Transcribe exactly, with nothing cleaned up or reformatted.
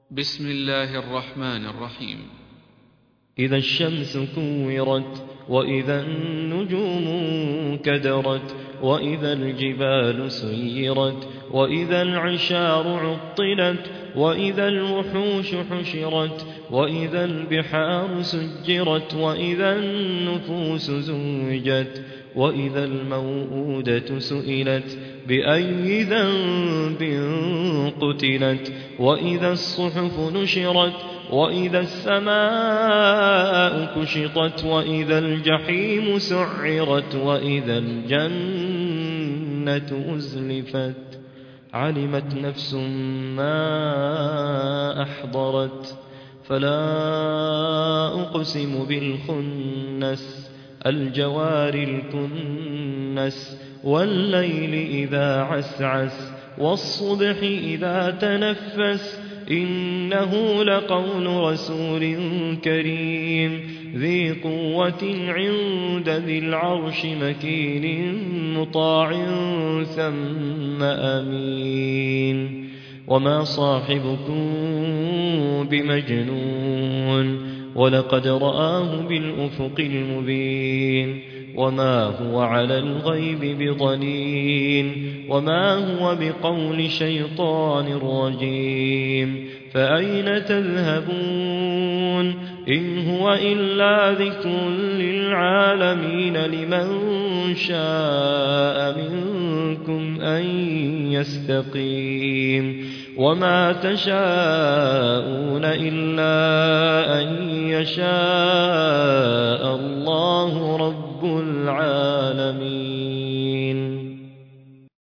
بسم الله الرحمن الرحيم. إذا الشمس كورت وإذا النجوم كدرت وإذا الجبال سيرت وإذا العشار عطلت وإذا الوحوش حشرت وإذا البحار سجرت وإذا النفوس زوجت وإذا الموءودة سئلت بأي ذنب قتلت وإذا الصحف نشرت وإذا السماء كشطت وإذا الجحيم سعرت وإذا الجنة أزلفت علمت نفس ما أحضرت فلا أقسم بالخنس الجوار الكنس والليل إذا عسعس والصبح إذا تنفس إنه لقول رسول كريم ذي قوة عند ذي العرش مكين مطاع ثم أمين وما صاحبكم بمجنون ولقد رآه بالأفق المبين وما هو على الغيب بضنين وما هو بقول شيطان رجيم فأين تذهبون إن هو إلا ذكر للعالمين لمن شاء منكم أن يستقيم وما تشاءون إلا أن يشاء الله رب العالمين.